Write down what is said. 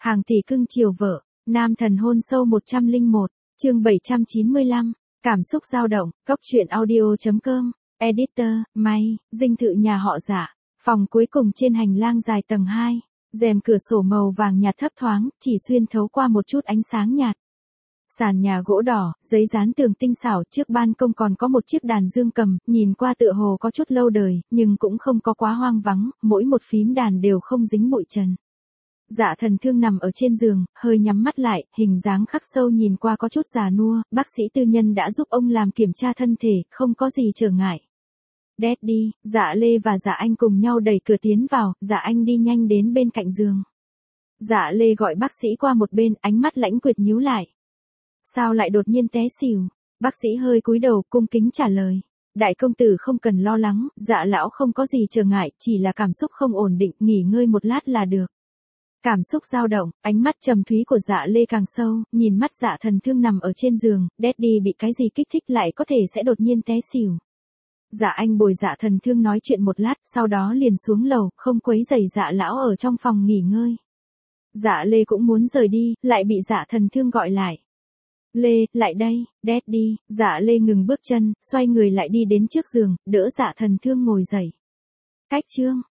Hàng tỷ cưng chiều vợ, nam thần hôn sâu 101, chương 795, cảm xúc dao động, góc truyện audio.com, editor, May, dinh thự nhà họ Dạ, phòng cuối cùng trên hành lang dài tầng 2, rèm cửa sổ màu vàng nhạt thấp thoáng, chỉ xuyên thấu qua một chút ánh sáng nhạt. Sàn nhà gỗ đỏ, giấy dán tường tinh xảo, trước ban công còn có một chiếc đàn dương cầm, nhìn qua tựa hồ có chút lâu đời, nhưng cũng không có quá hoang vắng, mỗi một phím đàn đều không dính bụi trần. Dạ Thần Thương nằm ở trên giường, hơi nhắm mắt lại, hình dáng khắc sâu nhìn qua có chút già nua, bác sĩ tư nhân đã giúp ông làm kiểm tra thân thể, không có gì trở ngại. Daddy, Dạ Lê và Dạ Anh cùng nhau đẩy cửa tiến vào, Dạ Anh đi nhanh đến bên cạnh giường. Dạ Lê gọi bác sĩ qua một bên, ánh mắt lãnh quyệt nhíu lại. Sao lại đột nhiên té xỉu? Bác sĩ hơi cúi đầu, cung kính trả lời. Đại công tử không cần lo lắng, Dạ lão không có gì trở ngại, chỉ là cảm xúc không ổn định, nghỉ ngơi một lát là được. Cảm xúc dao động, ánh mắt trầm thúy của Dạ Lê càng sâu, nhìn mắt Dạ Thần Thương nằm ở trên giường, Daddy bị cái gì kích thích lại có thể sẽ đột nhiên té xỉu. Dạ Anh bồi Dạ Thần Thương nói chuyện một lát, sau đó liền xuống lầu, không quấy rầy Dạ lão ở trong phòng nghỉ ngơi. Dạ Lê cũng muốn rời đi, lại bị Dạ Thần Thương gọi lại. Lê, lại đây, Daddy, Dạ Lê ngừng bước chân, xoay người lại đi đến trước giường, đỡ Dạ Thần Thương ngồi dậy. Cách chương,